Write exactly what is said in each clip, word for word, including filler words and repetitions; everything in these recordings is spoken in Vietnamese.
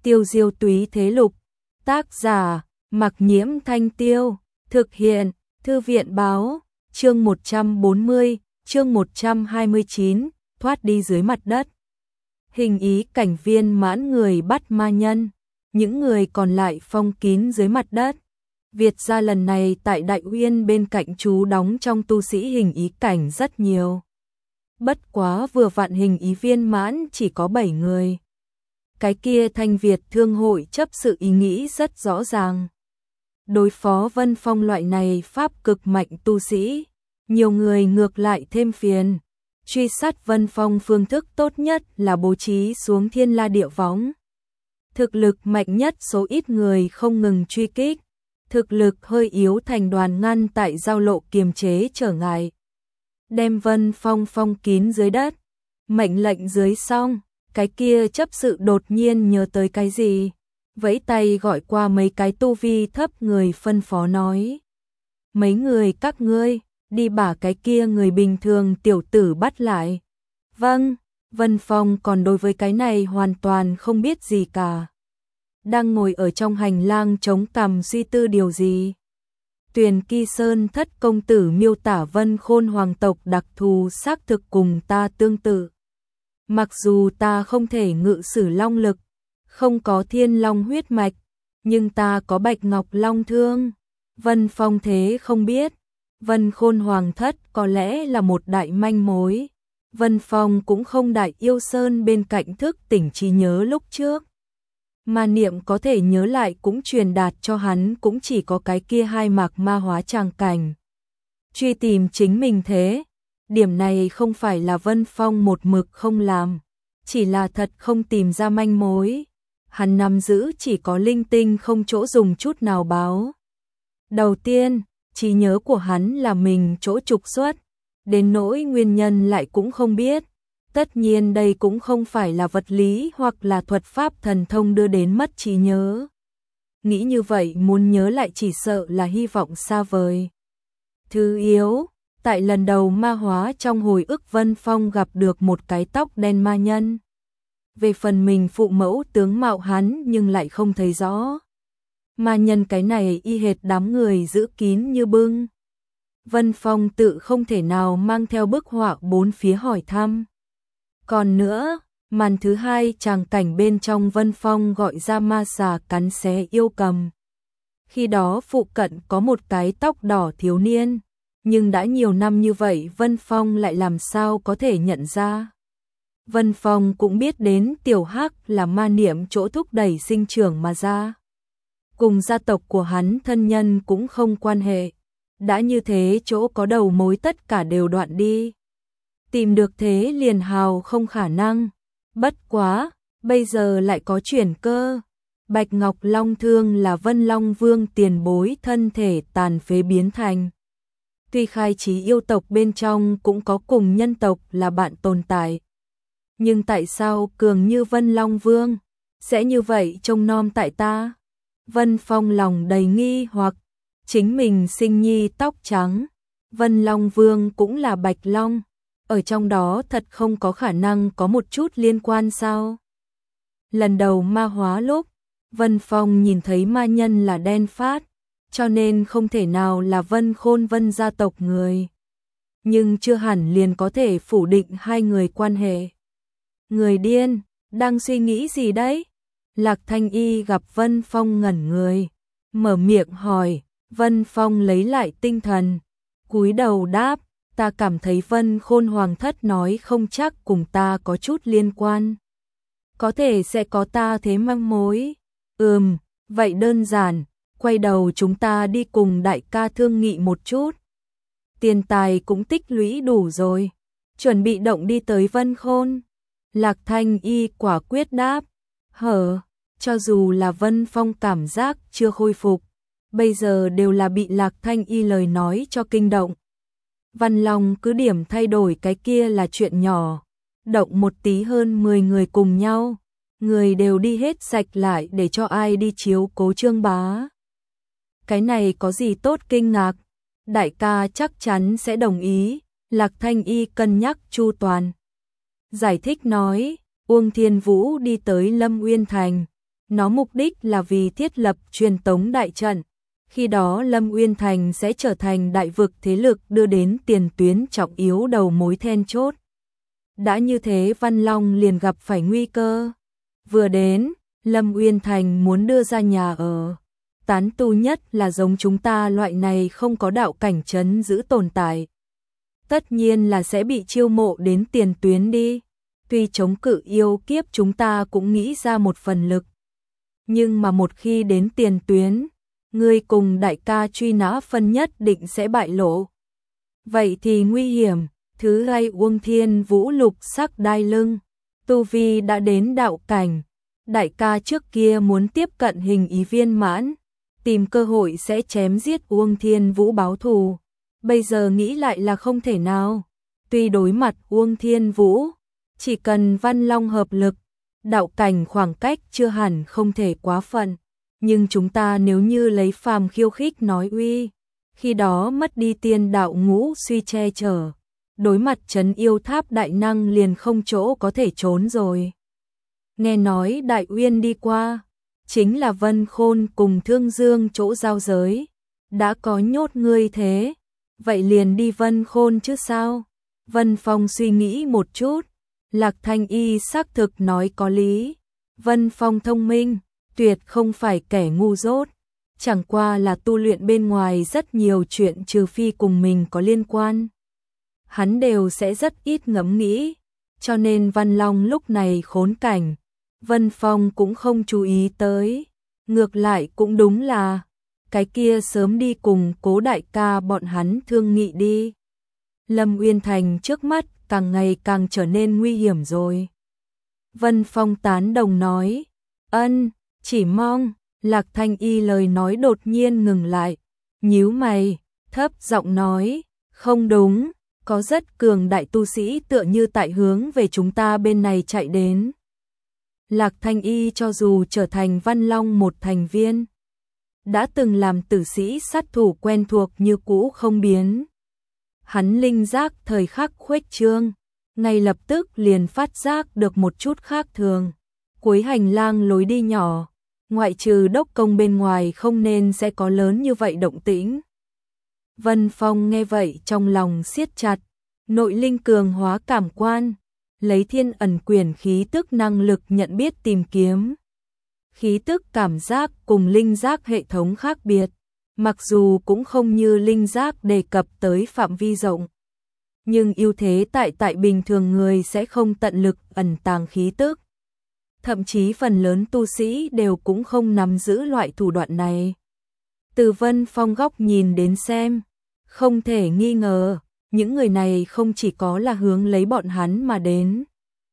Tiêu diêu túy thế lục. Tác giả, Mặc Nhiễm Thanh Tiêu. Thực hiện, Thư viện báo. Chương một trăm bốn mươi, chương một trăm hai mươi chín, thoát đi dưới mặt đất. Hình ý cảnh viên mãn người bắt ma nhân, những người còn lại phong kín dưới mặt đất. Việt gia lần này tại Đại Uyên bên cạnh chú đóng trong tu sĩ hình ý cảnh rất nhiều. Bất quá vừa vạn hình ý viên mãn chỉ có bảy người. Cái kia Thanh Việt Thương hội chấp sự ý nghĩ rất rõ ràng. Đối phó Vân Phong loại này pháp cực mạnh tu sĩ, nhiều người ngược lại thêm phiền. Truy sát Vân Phong phương thức tốt nhất là bố trí xuống thiên la địa võng. Thực lực mạnh nhất số ít người không ngừng truy kích, thực lực hơi yếu thành đoàn ngăn tại giao lộ kiềm chế trở ngại. Đem Vân Phong phong kín dưới đất, mệnh lệnh dưới xong, cái kia chấp sự đột nhiên nhớ tới cái gì, vẫy tay gọi qua mấy cái tu vi thấp người phân phó nói. Mấy người các ngươi, đi bả cái kia người bình thường tiểu tử bắt lại. Vâng, Vân Phong còn đối với cái này hoàn toàn không biết gì cả. Đang ngồi ở trong hành lang chống cằm suy tư điều gì. Tuyền Kỳ Sơn thất công tử miêu tả Vân Khôn hoàng tộc đặc thù xác thực cùng ta tương tự. Mặc dù ta không thể ngự sử long lực, không có thiên long huyết mạch, nhưng ta có bạch ngọc long thương. Vân Phong thế không biết, Vân Khôn hoàng thất có lẽ là một đại manh mối. Vân Phong cũng không đại yêu sơn bên cạnh thức tỉnh trí nhớ lúc trước. Ma niệm có thể nhớ lại cũng truyền đạt cho hắn cũng chỉ có cái kia hai mạc ma hóa tràng cảnh. Truy tìm chính mình thế, điểm này không phải là Vân Phong một mực không làm, chỉ là thật không tìm ra manh mối. Hắn nắm giữ chỉ có linh tinh không chỗ dùng chút nào báo. Đầu tiên, trí nhớ của hắn là mình chỗ trục xuất, đến nỗi nguyên nhân lại cũng không biết. Tất nhiên đây cũng không phải là vật lý hoặc là thuật pháp thần thông đưa đến mất trí nhớ. Nghĩ như vậy muốn nhớ lại chỉ sợ là hy vọng xa vời. Thứ yếu, tại lần đầu ma hóa trong hồi ức Vân Phong gặp được một cái tóc đen ma nhân. Về phần mình phụ mẫu tướng mạo hắn nhưng lại không thấy rõ. Ma nhân cái này y hệt đám người giữ kín như bưng. Vân Phong tự không thể nào mang theo bức họa bốn phía hỏi thăm. Còn nữa, màn thứ hai tràng cảnh bên trong Vân Phong gọi ra ma xà cắn xé yêu cầm. Khi đó phụ cận có một cái tóc đỏ thiếu niên, nhưng đã nhiều năm như vậy Vân Phong lại làm sao có thể nhận ra. Vân Phong cũng biết đến tiểu hắc là ma niệm chỗ thúc đẩy sinh trưởng mà ra. Cùng gia tộc của hắn thân nhân cũng không quan hệ. Đã như thế chỗ có đầu mối tất cả đều đoạn đi. Tìm được thế liền hào không khả năng. Bất quá, bây giờ lại có chuyển cơ. Bạch Ngọc Long Thương là Vân Long Vương tiền bối thân thể tàn phế biến thành. Tuy khai trí yêu tộc bên trong cũng có cùng nhân tộc là bạn tồn tại. Nhưng tại sao cường như Vân Long Vương sẽ như vậy trông nom tại ta? Vân Phong lòng đầy nghi hoặc, chính mình sinh nhi tóc trắng, Vân Long Vương cũng là Bạch Long, ở trong đó thật không có khả năng có một chút liên quan sao? Lần đầu ma hóa lúc, Vân Phong nhìn thấy ma nhân là đen phát, cho nên không thể nào là Vân Khôn Vân gia tộc người. Nhưng chưa hẳn liền có thể phủ định hai người quan hệ. Người điên, đang suy nghĩ gì đấy? Lạc Thanh Y gặp Vân Phong ngẩn người, mở miệng hỏi. Vân Phong lấy lại tinh thần, cúi đầu đáp, ta cảm thấy Vân Khôn hoàng thất nói không chắc cùng ta có chút liên quan. Có thể sẽ có ta thế manh mối. Ừm, vậy đơn giản, quay đầu chúng ta đi cùng đại ca thương nghị một chút. Tiền tài cũng tích lũy đủ rồi, chuẩn bị động đi tới Vân Khôn. Lạc Thanh Y quả quyết đáp, hở, cho dù là Vân Phong cảm giác chưa khôi phục, bây giờ đều là bị Lạc Thanh Y lời nói cho kinh động. Văn Long cứ điểm thay đổi cái kia là chuyện nhỏ, động một tí hơn mười người cùng nhau, người đều đi hết sạch lại để cho ai đi chiếu cố Trương Bá. Cái này có gì tốt kinh ngạc, đại ca chắc chắn sẽ đồng ý, Lạc Thanh Y cân nhắc chu toàn. Giải thích nói, Uông Thiên Vũ đi tới Lâm Uyên Thành, Nó mục đích là vì thiết lập truyền tống đại trận. Khi đó Lâm Uyên Thành sẽ trở thành đại vực thế lực đưa đến tiền tuyến trọng yếu đầu mối then chốt. Đã như thế Văn Long liền gặp phải nguy cơ. Vừa đến, Lâm Uyên Thành muốn đưa ra nhà ở. Tán tu nhất là giống chúng ta loại này không có đạo cảnh trấn giữ tồn tại. Tất nhiên là sẽ bị chiêu mộ đến tiền tuyến đi. Tuy chống cự yêu kiếp chúng ta cũng nghĩ ra một phần lực. Nhưng mà một khi đến tiền tuyến, ngươi cùng đại ca truy nã phân nhất định sẽ bại lộ. Vậy thì nguy hiểm. Thứ hai, Uông Thiên Vũ lục sắc đai lưng. Tu vi đã đến đạo cảnh. Đại ca trước kia muốn tiếp cận hình ý viên mãn, tìm cơ hội sẽ chém giết Uông Thiên Vũ báo thù. Bây giờ nghĩ lại là không thể nào. Tuy đối mặt Uông Thiên Vũ, chỉ cần Văn Long hợp lực, đạo cảnh khoảng cách chưa hẳn không thể quá phận. Nhưng chúng ta nếu như lấy phàm khiêu khích nói uy, khi đó mất đi tiên đạo ngũ suy che chở. Đối mặt trấn yêu tháp đại năng liền không chỗ có thể trốn rồi. Nghe nói Đại Uyên đi qua, chính là Vân Khôn cùng Thương Dương chỗ giao giới. Đã có nhốt ngươi thế, vậy liền đi Vân Khôn chứ sao? Vân Phong suy nghĩ một chút, Lạc Thanh Y xác thực nói có lý. Vân Phong thông minh, tuyệt không phải kẻ ngu dốt. Chẳng qua là tu luyện bên ngoài rất nhiều chuyện trừ phi cùng mình có liên quan. Hắn đều sẽ rất ít ngẫm nghĩ, cho nên Văn Long lúc này khốn cảnh. Vân Phong cũng không chú ý tới, ngược lại cũng đúng là, cái kia sớm đi cùng Cố đại ca bọn hắn thương nghị đi. Lâm Uyên Thành trước mắt càng ngày càng trở nên nguy hiểm rồi. Vân Phong tán đồng nói, ân, chỉ mong. Lạc Thanh Y lời nói đột nhiên ngừng lại, nhíu mày, thấp giọng nói, không đúng, có rất cường đại tu sĩ tựa như tại hướng về chúng ta bên này chạy đến. Lạc Thanh Y cho dù trở thành Văn Long một thành viên, đã từng làm tử sĩ sát thủ quen thuộc như cũ không biến. Hắn linh giác thời khắc khuếch trương, ngay lập tức liền phát giác được một chút khác thường. Cuối hành lang lối đi nhỏ, ngoại trừ đốc công bên ngoài không nên sẽ có lớn như vậy động tĩnh. Vân Phong nghe vậy trong lòng siết chặt, nội linh cường hóa cảm quan, lấy thiên ẩn quyển khí tức năng lực nhận biết tìm kiếm. Khí tức cảm giác cùng linh giác hệ thống khác biệt, mặc dù cũng không như linh giác đề cập tới phạm vi rộng. Nhưng ưu thế tại tại bình thường người sẽ không tận lực ẩn tàng khí tức. Thậm chí phần lớn tu sĩ đều cũng không nắm giữ loại thủ đoạn này. Từ Vân Phong góc nhìn đến xem, không thể nghi ngờ, những người này không chỉ có là hướng lấy bọn hắn mà đến,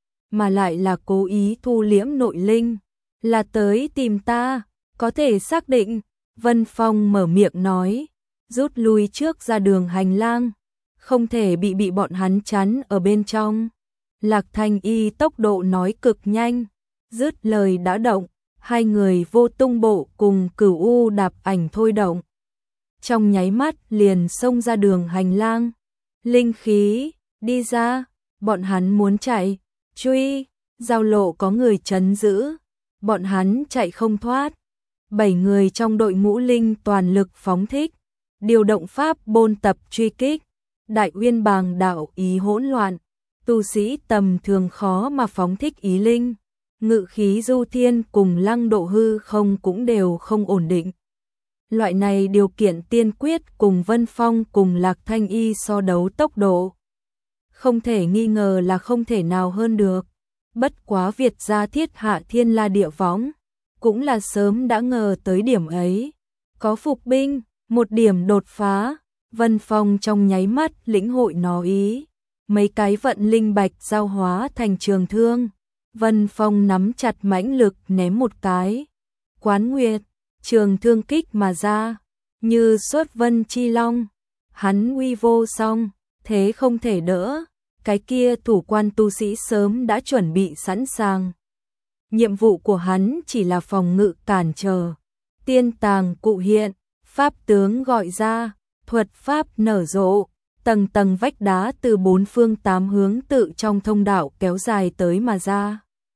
mà lại là cố ý thu liễm nội linh, là tới tìm ta, có thể xác định. Vân Phong mở miệng nói, rút lui trước ra đường hành lang, không thể bị bị bọn hắn chắn ở bên trong. Lạc Thanh Y tốc độ nói cực nhanh, dứt lời đã động, hai người vô tung bộ cùng Cửu U đạp ảnh thôi động. Trong nháy mắt liền xông ra đường hành lang, linh khí, đi ra, bọn hắn muốn chạy, truy, giao lộ có người trấn giữ, bọn hắn chạy không thoát. Bảy người trong đội ngũ linh toàn lực phóng thích, điều động pháp bôn tập truy kích, Đại Uyên bàng đạo ý hỗn loạn, tu sĩ tầm thường khó mà phóng thích ý linh. Ngự khí du thiên cùng lăng độ hư không cũng đều không ổn định. Loại này điều kiện tiên quyết cùng Vân Phong cùng Lạc Thanh Y so đấu tốc độ. Không thể nghi ngờ là không thể nào hơn được. Bất quá Việt gia thiết hạ thiên la địa võng, cũng là sớm đã ngờ tới điểm ấy. Có phục binh, một điểm đột phá, Vân Phong trong nháy mắt lĩnh hội nó ý. Mấy cái vận linh bạch giao hóa thành trường thương. Vân Phong nắm chặt mãnh lực ném một cái. Quán Nguyệt, trường thương kích mà ra, như xuất vân chi long. Hắn uy vô song, thế không thể đỡ. Cái kia thủ quan tu sĩ sớm đã chuẩn bị sẵn sàng. Nhiệm vụ của hắn chỉ là phòng ngự cản trở. Tiên tàng cụ hiện, pháp tướng gọi ra, thuật pháp nở rộ. Tầng tầng vách đá từ bốn phương tám hướng tự trong thông đạo kéo dài tới mà ra.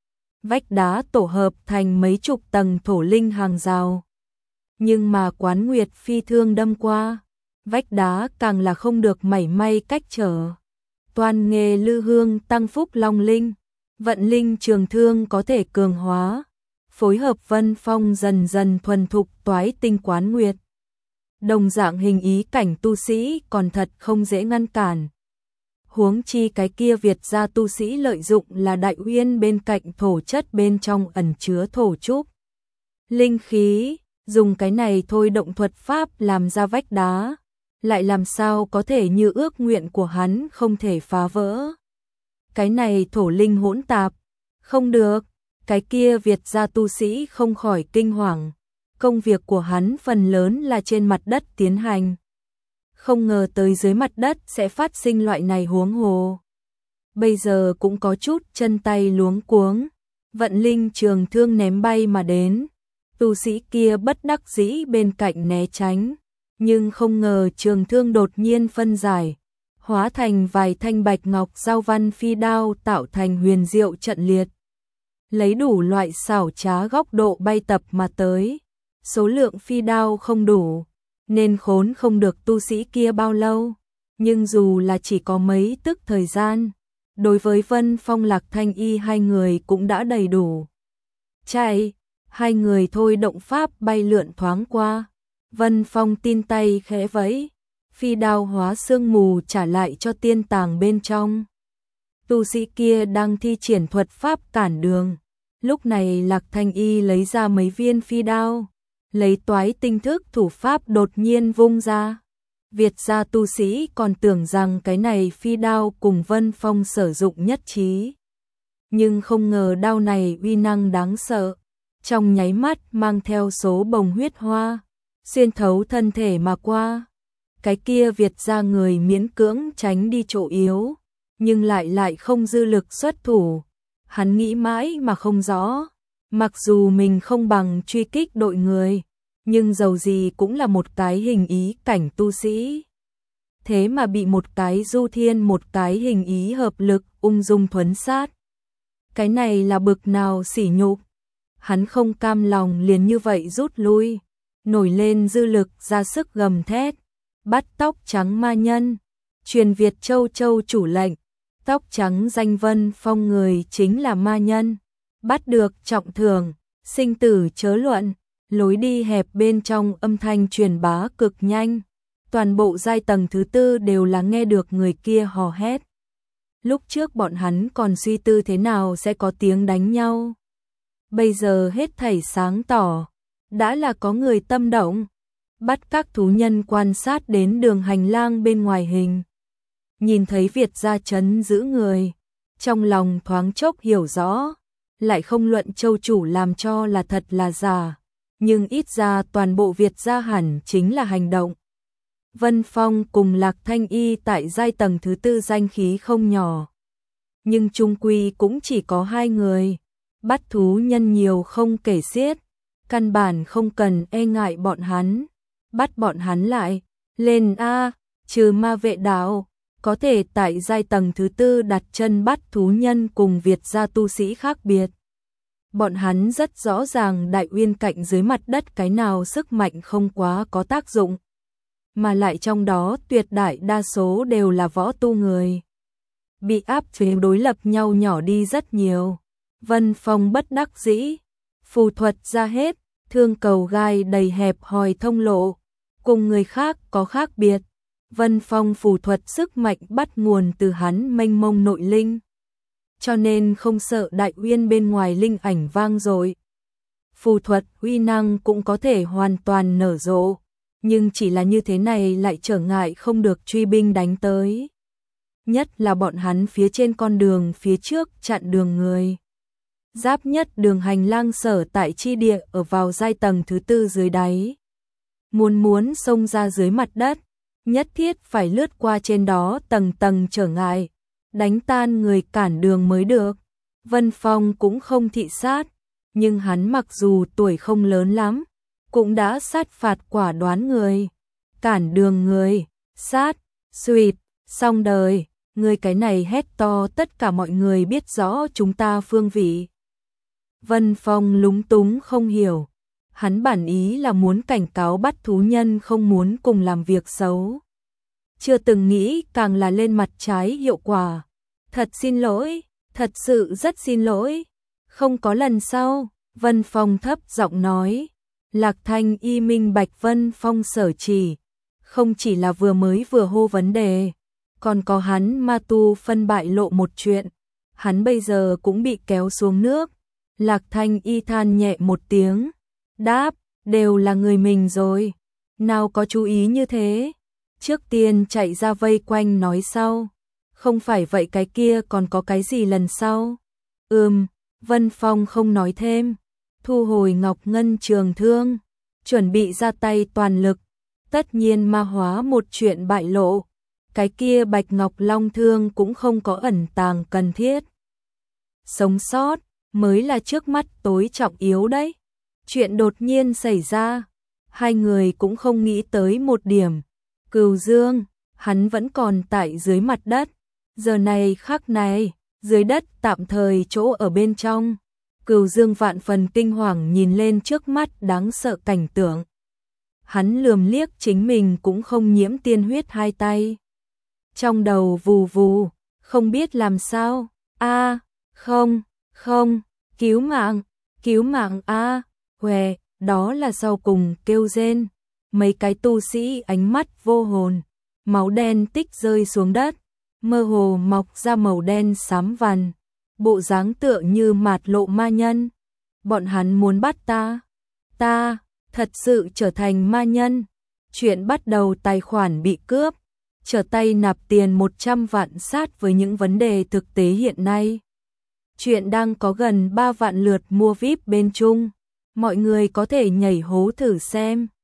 vách đá tổ hợp thành mấy chục tầng thổ linh hàng rào. Nhưng mà Quán Nguyệt phi thương đâm qua, vách đá càng là không được mảy may cách trở. Toàn nghề lư hương tăng phúc long linh, vận linh trường thương có thể cường hóa, phối hợp Vân Phong dần dần thuần thục toái tinh Quán Nguyệt. Đồng dạng hình ý cảnh tu sĩ còn thật không dễ ngăn cản. Huống chi cái kia Việt gia tu sĩ lợi dụng là đại uyên bên cạnh thổ chất bên trong ẩn chứa thổ trúc. Linh khí, dùng cái này thôi động thuật pháp làm ra vách đá, lại làm sao có thể như ước nguyện của hắn không thể phá vỡ. Cái này thổ linh hỗn tạp, không được, cái kia Việt gia tu sĩ không khỏi kinh hoàng. Công việc của hắn phần lớn là trên mặt đất tiến hành. Không ngờ tới dưới mặt đất sẽ phát sinh loại này huống hồ. Bây giờ cũng có chút chân tay luống cuống, vận linh trường thương ném bay mà đến. Tu sĩ kia bất đắc dĩ bên cạnh né tránh, nhưng không ngờ trường thương đột nhiên phân giải, hóa thành vài thanh bạch ngọc giao văn phi đao tạo thành huyền diệu trận liệt. Lấy đủ loại xảo trá góc độ bay tập mà tới. Số lượng phi đao không đủ, nên khốn không được tu sĩ kia bao lâu. Nhưng dù là chỉ có mấy tức thời gian, đối với Vân Phong Lạc Thanh Y hai người cũng đã đầy đủ. Chạy, hai người thôi động pháp bay lượn thoáng qua. Vân Phong tin tay khẽ vẫy, phi đao hóa sương mù trả lại cho tiên tàng bên trong. Tu sĩ kia đang thi triển thuật pháp cản đường. Lúc này Lạc Thanh Y lấy ra mấy viên phi đao, lấy toái tinh thức thủ pháp đột nhiên vung ra. Việt gia tu sĩ còn tưởng rằng cái này phi đao cùng Vân Phong sử dụng nhất trí. Nhưng không ngờ đao này uy năng đáng sợ, trong nháy mắt mang theo số bồng huyết hoa, xuyên thấu thân thể mà qua. Cái kia Việt gia người miễn cưỡng tránh đi chỗ yếu, nhưng lại lại không dư lực xuất thủ. Hắn nghĩ mãi mà không rõ, mặc dù mình không bằng truy kích đội người, nhưng dầu gì cũng là một cái hình ý cảnh tu sĩ. Thế mà bị một cái du thiên một cái hình ý hợp lực ung dung thuấn sát. Cái này là bực nào sỉ nhục. Hắn không cam lòng liền như vậy rút lui, nổi lên dư lực ra sức gầm thét. Bắt tóc trắng ma nhân, truyền Việt Châu Châu chủ lệnh. Tóc trắng danh Vân Phong người chính là ma nhân, bắt được trọng thưởng, sinh tử chớ luận. Lối đi hẹp bên trong âm thanh truyền bá cực nhanh, toàn bộ giai tầng thứ tư đều là nghe được người kia hò hét. Lúc trước bọn hắn còn suy tư thế nào sẽ có tiếng đánh nhau, bây giờ hết thảy sáng tỏ, đã là có người tâm động. Bắt các thú nhân quan sát đến đường hành lang bên ngoài hình, nhìn thấy Việt gia trấn giữ người, trong lòng thoáng chốc hiểu rõ, lại không luận châu chủ làm cho là thật là giả, nhưng ít ra toàn bộ Việt gia hẳn chính là hành động. Vân Phong cùng Lạc Thanh Y tại giai tầng thứ tư danh khí không nhỏ, nhưng chung quy cũng chỉ có hai người, bắt thú nhân nhiều không kể xiết, căn bản không cần e ngại bọn hắn, bắt bọn hắn lại, lên a, trừ ma vệ đạo. Có thể tại giai tầng thứ tư đặt chân bắt thú nhân cùng Việt gia tu sĩ khác biệt. Bọn hắn rất rõ ràng đại uyên cạnh dưới mặt đất cái nào sức mạnh không quá có tác dụng. Mà lại trong đó tuyệt đại đa số đều là võ tu người. Bị áp chế đối lập nhau nhỏ đi rất nhiều. Vân Phong bất đắc dĩ, phù thuật ra hết, thương cầu gai đầy hẹp hòi thông lộ. Cùng người khác có khác biệt. Vân Phong phù thuật sức mạnh bắt nguồn từ hắn mênh mông nội linh, cho nên không sợ đại uyên bên ngoài linh ảnh vang dội. Phù thuật uy năng cũng có thể hoàn toàn nở rộ, nhưng chỉ là như thế này lại trở ngại không được truy binh đánh tới. Nhất là bọn hắn phía trên con đường phía trước chặn đường người. Giáp nhất đường hành lang sở tại chi địa ở vào giai tầng thứ tư dưới đáy. Muốn muốn xông ra dưới mặt đất, nhất thiết phải lướt qua trên đó tầng tầng trở ngại, đánh tan người cản đường mới được. Vân Phong cũng không thị sát, nhưng hắn mặc dù tuổi không lớn lắm, cũng đã sát phạt quả đoán người, cản đường người, sát, suỵt, xong đời, người cái này hét to tất cả mọi người biết rõ chúng ta phương vị. Vân Phong lúng túng không hiểu. Hắn bản ý là muốn cảnh cáo bắt thú nhân không muốn cùng làm việc xấu. Chưa từng nghĩ càng là lên mặt trái hiệu quả. Thật xin lỗi, thật sự rất xin lỗi. Không có lần sau, Vân Phong thấp giọng nói. Lạc Thanh Y minh bạch Vân Phong sở chỉ. Không chỉ là vừa mới vừa hô vấn đề, còn có hắn ma tu phân bại lộ một chuyện. Hắn bây giờ cũng bị kéo xuống nước. Lạc Thanh Y than nhẹ một tiếng. Đáp, đều là người mình rồi. Nào có chú ý như thế. Trước tiên chạy ra vây quanh nói sau. Không phải vậy cái kia còn có cái gì lần sau? Ừm, Vân Phong không nói thêm. Thu hồi Ngọc Ngân trường thương. Chuẩn bị ra tay toàn lực. Tất nhiên ma hóa một chuyện bại lộ. Cái kia Bạch Ngọc Long thương cũng không có ẩn tàng cần thiết. Sống sót mới là trước mắt tối trọng yếu đấy. Chuyện đột nhiên xảy ra. Hai người cũng không nghĩ tới một điểm. Cửu Dương, hắn vẫn còn tại dưới mặt đất. Giờ này khắc này, dưới đất tạm thời chỗ ở bên trong. Cửu Dương vạn phần kinh hoàng nhìn lên trước mắt đáng sợ cảnh tượng. Hắn lườm liếc chính mình cũng không nhiễm tiên huyết hai tay. Trong đầu vù vù, không biết làm sao. A, không, không, cứu mạng, cứu mạng a, huề, đó là sau cùng kêu rên. Mấy cái tu sĩ ánh mắt vô hồn, máu đen tích rơi xuống đất, mơ hồ mọc ra màu đen xám vằn, bộ dáng tựa như mạt lộ ma nhân. Bọn hắn muốn bắt ta, ta thật sự trở thành ma nhân. Chuyện bắt đầu tài khoản bị cướp, trở tay nạp tiền một trăm vạn sát với những vấn đề thực tế hiện nay. Chuyện đang có gần ba vạn lượt mua vi ai pi bên Trung, mọi người có thể nhảy hố thử xem.